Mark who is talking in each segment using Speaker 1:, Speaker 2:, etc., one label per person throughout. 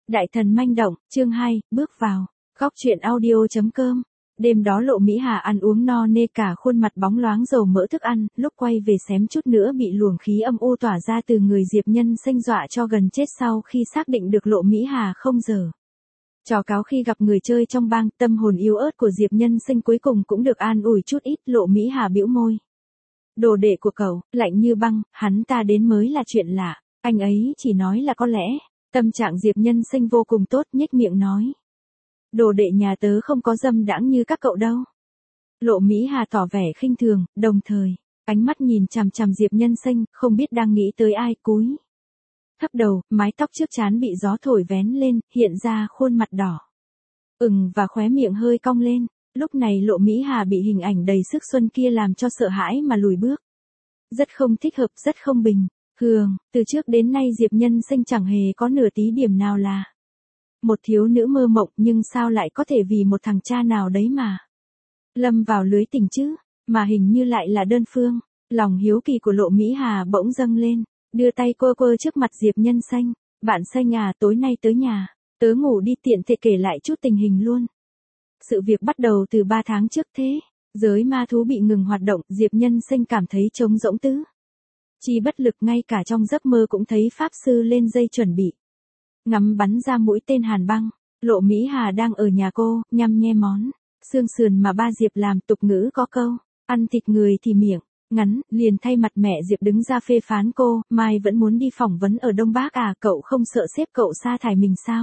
Speaker 1: Đại thần manh động, chương 2, bước vào. Góc truyện audio.com. Đêm đó Lộ Mỹ Hà ăn uống no nê, cả khuôn mặt bóng loáng dầu mỡ thức ăn, lúc quay về xém chút nữa bị luồng khí âm u tỏa ra từ người Diệp Nhân Xanh dọa cho gần chết sau khi xác định được Lộ Mỹ Hà không dở trò cáo khi gặp người chơi trong bang. Tâm hồn yếu ớt của Diệp Nhân Xanh cuối cùng cũng được an ủi chút ít. Lộ Mỹ Hà bĩu môi. Đồ đệ của cậu, lạnh như băng, hắn ta đến mới là chuyện lạ, anh ấy chỉ nói là có lẽ. Tâm trạng Diệp Nhân Xanh vô cùng tốt, nhếch miệng nói. Đồ đệ nhà tớ không có dâm đãng như các cậu đâu. Lộ Mỹ Hà tỏ vẻ khinh thường, đồng thời, ánh mắt nhìn chằm chằm Diệp Nhân Xanh, không biết đang nghĩ tới ai. Cúi thấp đầu, mái tóc trước trán bị gió thổi vén lên, hiện ra khuôn mặt đỏ ửng và khóe miệng hơi cong lên. Lúc này Lộ Mỹ Hà bị hình ảnh đầy sức xuân kia làm cho sợ hãi mà lùi bước. Rất không thích hợp, rất không bình thường. Từ trước đến nay Diệp Nhân Xanh chẳng hề có nửa tí điểm nào là một thiếu nữ mơ mộng, nhưng sao lại có thể vì một thằng cha nào đấy mà lâm vào lưới tình chứ, mà hình như lại là đơn phương. Lòng hiếu kỳ của Lộ Mỹ Hà bỗng dâng lên, đưa tay quơ quơ trước mặt Diệp Nhân Xanh. Bạn Xanh à, tối nay tới nhà tớ ngủ đi, tiện thể kể lại chút tình hình luôn. Sự việc bắt đầu từ 3 tháng trước thế. Giới ma thú bị ngừng hoạt động, Diệp Nhân Xanh cảm thấy trống rỗng tứ chi bất lực, ngay cả trong giấc mơ cũng thấy pháp sư lên dây chuẩn bị ngắm bắn ra mũi tên hàn băng. Lộ Mỹ Hà đang ở nhà cô, nhăm nhe món xương sườn mà ba Diệp làm. Tục ngữ có câu, ăn thịt người thì miệng ngắn, liền thay mặt mẹ Diệp đứng ra phê phán cô. Mai vẫn muốn đi phỏng vấn ở Đông Bắc à, cậu không sợ sếp cậu sa thải mình sao?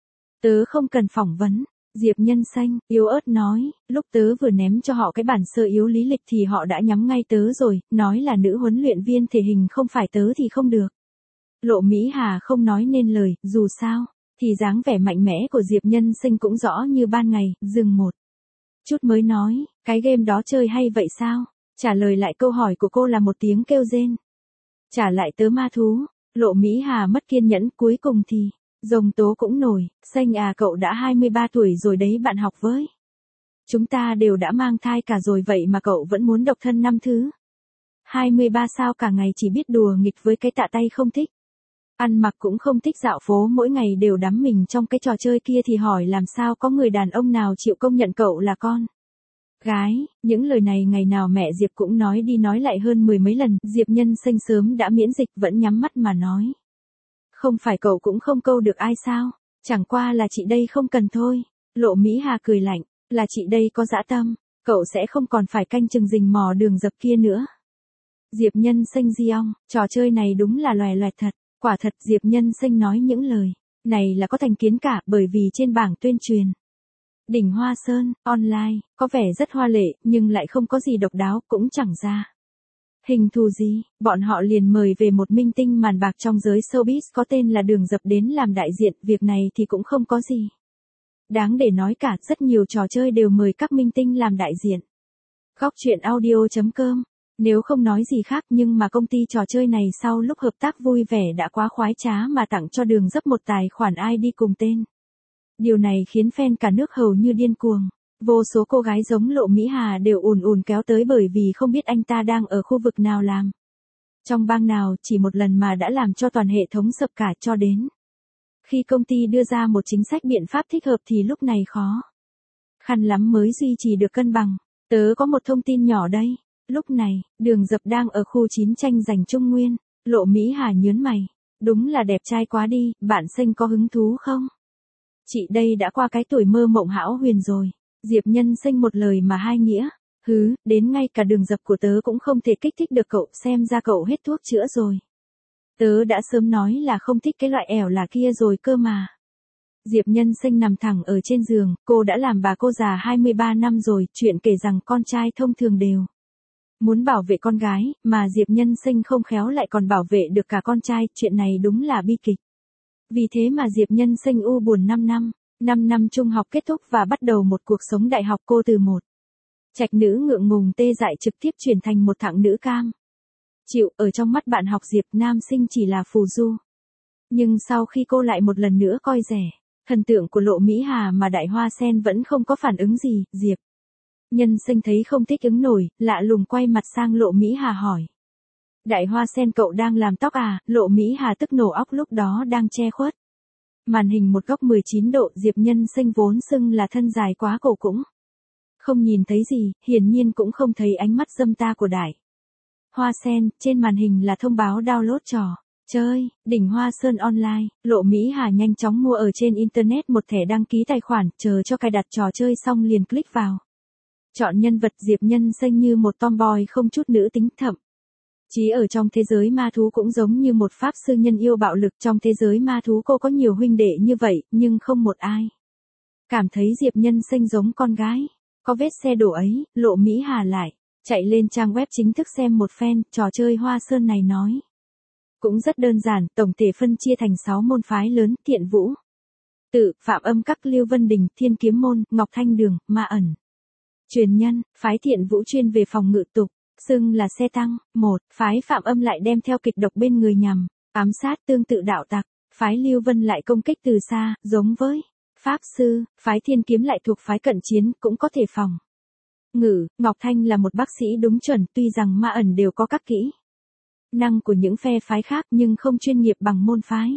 Speaker 1: Tớ không cần phỏng vấn. Diệp Nhân Xanh yếu ớt nói, lúc tớ vừa ném cho họ cái bản sơ yếu lý lịch thì họ đã nhắm ngay tớ rồi, nói là nữ huấn luyện viên thể hình không phải tớ thì không được. Lộ Mỹ Hà không nói nên lời, dù sao thì dáng vẻ mạnh mẽ của Diệp Nhân Xanh cũng rõ như ban ngày. Dừng một chút mới nói, cái game đó chơi hay vậy sao? Trả lời lại câu hỏi của cô là một tiếng kêu rên. Trả lại tớ ma thú. Lộ Mỹ Hà mất kiên nhẫn, cuối cùng thì rồng tố cũng nổi. Xanh à, cậu đã 23 tuổi rồi đấy bạn học với. Chúng ta đều đã mang thai cả rồi, vậy mà cậu vẫn muốn độc thân năm thứ 23 sao? Cả ngày chỉ biết đùa nghịch với cái tạ tay, không thích ăn mặc, cũng không thích dạo phố, mỗi ngày đều đắm mình trong cái trò chơi kia, thì hỏi làm sao có người đàn ông nào chịu công nhận cậu là con gái. Những lời này ngày nào mẹ Diệp cũng nói đi nói lại hơn 10 mấy lần. Diệp Nhân Xanh sớm đã miễn dịch, vẫn nhắm mắt mà nói. Không phải cậu cũng không câu được ai sao? Chẳng qua là chị đây không cần thôi. Lộ Mỹ Hà cười lạnh, là chị đây có dã tâm, cậu sẽ không còn phải canh chừng rình mò đường dập kia nữa. Diệp Nhân Xanh di ong, trò chơi này đúng là loè loẹt thật. Quả thật Diệp Nhân Xanh nói những lời này là có thành kiến cả, bởi vì trên bảng tuyên truyền Đỉnh Hoa Sơn online có vẻ rất hoa lệ, nhưng lại không có gì độc đáo, cũng chẳng ra hình thù gì. Bọn họ liền mời về một minh tinh màn bạc trong giới showbiz có tên là Đường Dập đến làm đại diện. Việc này thì cũng không có gì đáng để nói cả, rất nhiều trò chơi đều mời các minh tinh làm đại diện. Góc truyện audio.com. Nếu không nói gì khác, nhưng mà công ty trò chơi này sau lúc hợp tác vui vẻ đã quá khoái trá mà tặng cho Đường Dập một tài khoản ID cùng tên. Điều này khiến fan cả nước hầu như điên cuồng. Vô số cô gái giống Lộ Mỹ Hà đều ùn ùn kéo tới, bởi vì không biết anh ta đang ở khu vực nào, làm trong bang nào. Chỉ một lần mà đã làm cho toàn hệ thống sập cả, cho đến khi công ty đưa ra một chính sách biện pháp thích hợp thì lúc này khó khăn lắm mới duy trì được cân bằng. Tớ có một thông tin nhỏ đây. Lúc này, Đường Dập đang ở khu 9 tranh giành Trung Nguyên. Lộ Mỹ Hà nhớn mày. Đúng là đẹp trai quá đi, bạn Xanh có hứng thú không? Chị đây đã qua cái tuổi mơ mộng hão huyền rồi. Diệp Nhân Xanh một lời mà hai nghĩa. Hứ, đến ngay cả Đường Dập của tớ cũng không thể kích thích được cậu, xem ra cậu hết thuốc chữa rồi. Tớ đã sớm nói là không thích cái loại ẻo là kia rồi cơ mà. Diệp Nhân Xanh nằm thẳng ở trên giường, cô đã làm bà cô già 23 năm rồi, chuyện kể rằng con trai thông thường đều muốn bảo vệ con gái, mà Diệp Nhân Xanh không khéo lại còn bảo vệ được cả con trai, chuyện này đúng là bi kịch. Vì thế mà Diệp Nhân Xanh u buồn 5 năm. 5 năm trung học kết thúc và bắt đầu một cuộc sống đại học, cô từ một trạch nữ ngượng ngùng tê dại trực tiếp chuyển thành một thằng nữ cam chịu. Ở trong mắt bạn học Diệp, nam sinh chỉ là phù du. Nhưng sau khi cô lại một lần nữa coi rẻ thần tượng của Lộ Mỹ Hà mà Đại Hoa Sen vẫn không có phản ứng gì, Diệp Nhân Xanh thấy không thích ứng nổi, lạ lùng quay mặt sang Lộ Mỹ Hà hỏi. Đại Hoa Sen, cậu đang làm tóc à? Lộ Mỹ Hà tức nổ óc, lúc đó đang che khuất Màn hình một góc 19 độ, Diệp Nhân Xanh vốn xưng là thân dài quá cổ cũng không nhìn thấy gì, hiển nhiên cũng không thấy ánh mắt dâm ta của Đại Hoa Sen. Trên màn hình là thông báo download trò chơi Đỉnh Hoa Sơn Online. Lộ Mỹ Hà nhanh chóng mua ở trên internet một thẻ đăng ký tài khoản, chờ cho cài đặt trò chơi xong liền click vào. Chọn nhân vật Diệp Nhân Xanh như một tomboy không chút nữ tính, thậm chí ở trong thế giới ma thú cũng giống như một pháp sư nhân yêu bạo lực. Trong thế giới ma thú cô có nhiều huynh đệ như vậy, nhưng không một ai cảm thấy Diệp Nhân Xanh giống con gái. Có vết xe đổ ấy, Lộ Mỹ Hà lại chạy lên trang web chính thức xem một phen. Trò chơi Hoa Sơn này nói cũng rất đơn giản, tổng thể phân chia thành 6 môn phái lớn: Thiện Vũ, Tự, Phạm Âm Các, Lưu Vân Đình, Thiên Kiếm Môn, Ngọc Thanh Đường, Ma Ẩn. Truyền nhân. Phái Thiện Vũ chuyên về phòng ngự tục, xưng là xe tăng. Một, phái Phạm Âm lại đem theo kịch độc bên người nhằm ám sát, tương tự đạo tặc. Phái Lưu Vân lại công kích từ xa, giống với pháp sư. Phái Thiên Kiếm lại thuộc phái cận chiến, cũng có thể phòng ngự. Ngọc Thanh là một bác sĩ đúng chuẩn, tuy rằng Ma Ẩn đều có các kỹ năng của những phe phái khác nhưng không chuyên nghiệp bằng môn phái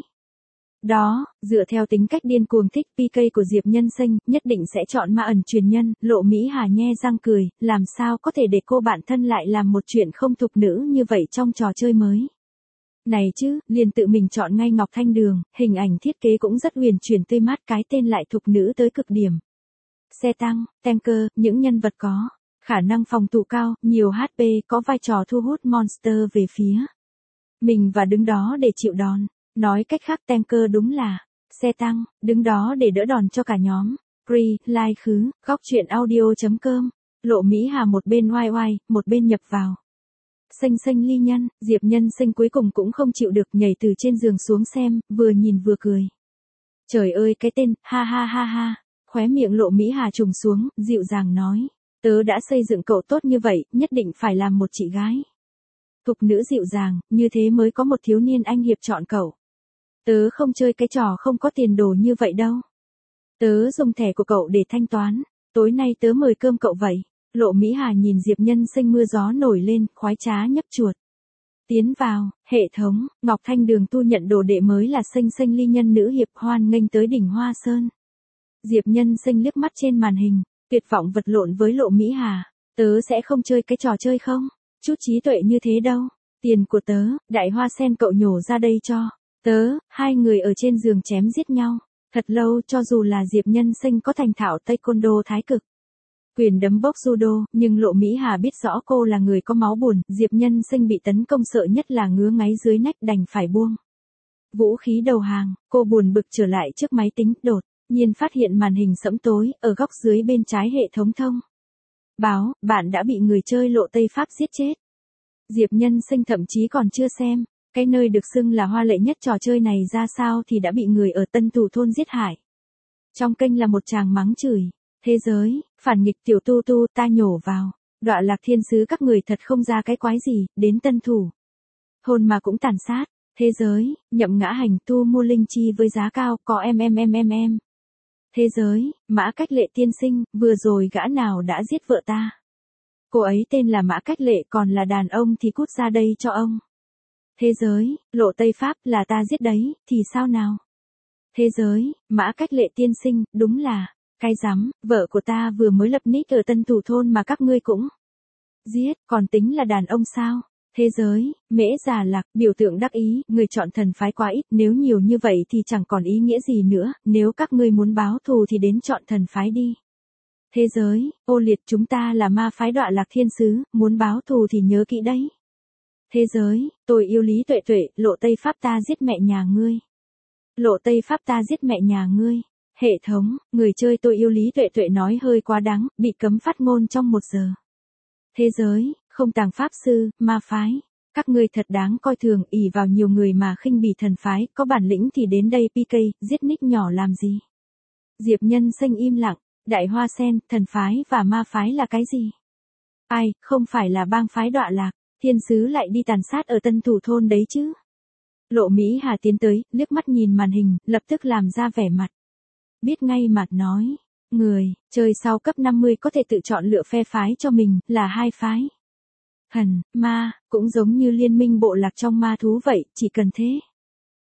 Speaker 1: đó. Dựa theo tính cách điên cuồng thích PK của Diệp Nhân Xanh, nhất định sẽ chọn Ma Ẩn truyền nhân. Lộ Mỹ Hà nhe răng cười, làm sao có thể để cô bạn thân lại làm một chuyện không thục nữ như vậy trong trò chơi mới này chứ, liền tự mình chọn ngay Ngọc Thanh Đường. Hình ảnh thiết kế cũng rất huyền chuyển tươi mát, cái tên lại thục nữ tới cực điểm. Xe tăng, tanker, những nhân vật có khả năng phòng thủ cao, nhiều HP, có vai trò thu hút monster về phía mình và đứng đó để chịu đòn. Nói cách khác, tanker đúng là xe tăng, đứng đó để đỡ đòn cho cả nhóm. Free, like khứ, góc truyện audio.com. Lộ Mỹ Hà một bên oai oai, một bên nhập vào Xanh Xanh ly nhân. Diệp Nhân Xanh cuối cùng cũng không chịu được, nhảy từ trên giường xuống xem, vừa nhìn vừa cười. Trời ơi cái tên, ha ha ha ha. Khóe miệng Lộ Mỹ Hà trùng xuống, dịu dàng nói. Tớ đã xây dựng cậu tốt như vậy, nhất định phải làm một chị gái thục nữ dịu dàng, như thế mới có một thiếu niên anh hiệp chọn cậu. Tớ không chơi cái trò không có tiền đồ như vậy đâu. Tớ dùng thẻ của cậu để thanh toán. Tối nay tớ mời cơm cậu vậy. Lộ Mỹ Hà nhìn Diệp Nhân Xanh mưa gió nổi lên, khoái trá nhấp chuột. Tiến vào, hệ thống, Ngọc Thanh Đường tu nhận đồ đệ mới là Xanh Xanh ly nhân nữ hiệp, hoan nghênh tới đỉnh Hoa Sơn. Diệp Nhân Xanh liếc mắt trên màn hình, tuyệt vọng vật lộn với Lộ Mỹ Hà. Tớ sẽ không chơi cái trò chơi không? Chút trí tuệ như thế đâu. Tiền của tớ, Đại Hoa Sen cậu nhổ ra đây cho tớ. Hai người ở trên giường chém giết nhau thật lâu. Cho dù là Diệp Nhân Xanh có thành thạo taekwondo thái cực, quyền đấm bốc judo, nhưng Lộ Mỹ Hà biết rõ cô là người có máu buồn. Diệp Nhân Xanh bị tấn công sợ nhất là ngứa ngáy dưới nách, đành phải buông vũ khí đầu hàng. Cô buồn bực trở lại trước máy tính, đột nhiên phát hiện màn hình sẫm tối, ở góc dưới bên trái hệ thống thông báo, bạn đã bị người chơi Lộ Tây Pháp giết chết. Diệp Nhân Xanh thậm chí còn chưa xem cái nơi được xưng là hoa lệ nhất trò chơi này ra sao thì đã bị người ở Tân Thủ Thôn giết hại. Trong kênh là một tràng mắng chửi. Thế giới, phản nghịch tiểu tu tu, ta nhổ vào. Đọa Lạc Thiên Sứ các người thật không ra cái quái gì, đến Tân Thủ Thôn mà cũng tàn sát. Thế giới, Nhậm Ngã Hành tu mua linh chi với giá cao, có em. Thế giới, Mã Cách Lệ tiên sinh, vừa rồi gã nào đã giết vợ ta? Cô ấy tên là Mã Cách Lệ, còn là đàn ông thì cút ra đây cho ông. Thế giới, Lộ Tây Pháp là ta giết đấy, thì sao nào? Thế giới, Mã Cách Lệ tiên sinh, đúng là cái rắm, vợ của ta vừa mới lập nick ở Tân Thủ Thôn mà các ngươi cũng giết, còn tính là đàn ông sao? Thế giới, Mễ Già Lạc, biểu tượng đắc ý, người chọn thần phái quá ít, nếu nhiều như vậy thì chẳng còn ý nghĩa gì nữa, nếu các ngươi muốn báo thù thì đến chọn thần phái đi. Thế giới, Ô Liệt, chúng ta là ma phái Đọa Lạc Thiên Sứ, muốn báo thù thì nhớ kỹ đấy. Thế giới, tôi yêu Lý Tuệ Tuệ, Lộ Tây Pháp ta giết mẹ nhà ngươi. Lộ Tây Pháp ta giết mẹ nhà ngươi. Hệ thống, người chơi tôi yêu Lý Tuệ Tuệ nói hơi quá đáng, bị cấm phát ngôn trong 1 giờ. Thế giới, không tàng pháp sư, ma phái. Các ngươi thật đáng coi thường, ỷ vào nhiều người mà khinh bỉ thần phái, có bản lĩnh thì đến đây PK, giết nick nhỏ làm gì? Diệp Nhân Xanh im lặng, Đại Hoa Sen, thần phái và ma phái là cái gì? Ai, không phải là bang phái Đọa Lạc Thiên Sứ lại đi tàn sát ở Tân Thủ Thôn đấy chứ? Lộ Mỹ Hà tiến tới, liếc mắt nhìn màn hình, lập tức làm ra vẻ mặt biết ngay mà nói, người chơi sau cấp 50 có thể tự chọn lựa phe phái cho mình, là 2 phái. Thần, ma, cũng giống như liên minh bộ lạc trong ma thú vậy, chỉ cần thế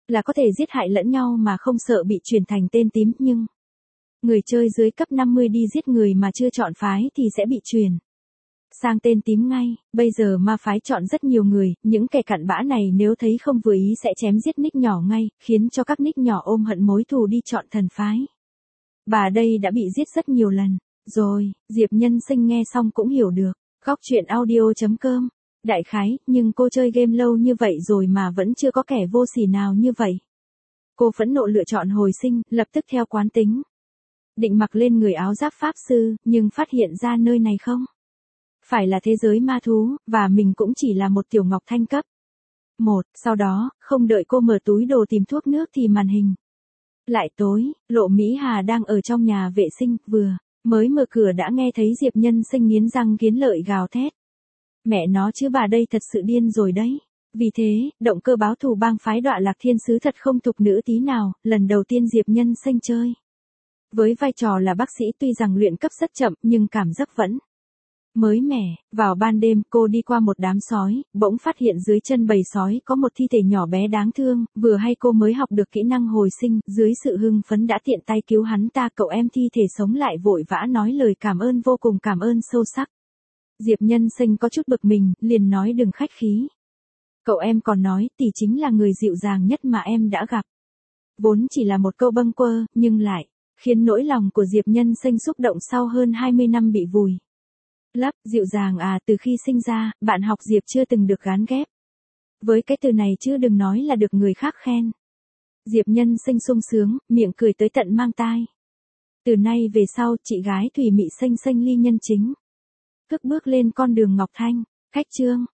Speaker 1: là có thể giết hại lẫn nhau mà không sợ bị truyền thành tên tím, nhưng người chơi dưới cấp 50 đi giết người mà chưa chọn phái thì sẽ bị truyền sang tên tím ngay. Bây giờ ma phái chọn rất nhiều người, những kẻ cặn bã này nếu thấy không vừa ý sẽ chém giết nick nhỏ ngay, khiến cho các nick nhỏ ôm hận mối thù đi chọn thần phái. Bà đây đã bị giết rất nhiều lần rồi. Diệp Nhân Sinh nghe xong cũng hiểu được. Góc truyện audio.com. Đại khái, nhưng cô chơi game lâu như vậy rồi mà vẫn chưa có kẻ vô sỉ nào như vậy. Cô phẫn nộ lựa chọn hồi sinh, lập tức theo quán tính định mặc lên người áo giáp pháp sư, nhưng phát hiện ra nơi này không phải là thế giới ma thú, và mình cũng chỉ là một tiểu ngọc thanh cấp 1. Sau đó, không đợi cô mở túi đồ tìm thuốc nước thì màn hình lại tối. Lộ Mỹ Hà đang ở trong nhà vệ sinh, vừa mới mở cửa đã nghe thấy Diệp Nhân Sinh nghiến răng nghiến lợi gào thét. Mẹ nó chứ, bà đây thật sự điên rồi đấy. Vì thế, động cơ báo thù bang phái Đọa Lạc Thiên Sứ thật không thục nữ tí nào. Lần đầu tiên Diệp Nhân Sinh chơi với vai trò là bác sĩ, tuy rằng luyện cấp rất chậm nhưng cảm giác vẫn mới mẻ. Vào ban đêm, cô đi qua một đám sói, bỗng phát hiện dưới chân bầy sói có một thi thể nhỏ bé đáng thương. Vừa hay cô mới học được kỹ năng hồi sinh, dưới sự hưng phấn đã tiện tay cứu hắn ta. Cậu em thi thể sống lại vội vã nói lời cảm ơn, vô cùng cảm ơn sâu sắc. Diệp Nhân Sinh có chút bực mình, liền nói đừng khách khí. Cậu em còn nói tỷ chính là người dịu dàng nhất mà em đã gặp. Vốn chỉ là một câu bâng quơ, nhưng lại khiến nỗi lòng của Diệp Nhân Sinh xúc động sau hơn 20 năm bị vùi lấp. Dịu dàng à, từ khi sinh ra, bạn học Diệp chưa từng được gán ghép với cái từ này chứ đừng nói là được người khác khen. Diệp Nhân Sinh sung sướng, miệng cười tới tận mang tai. Từ nay về sau, chị gái thủy mị xanh xanh ly nhân chính thức bước lên con đường ngọc thanh. Khách chương.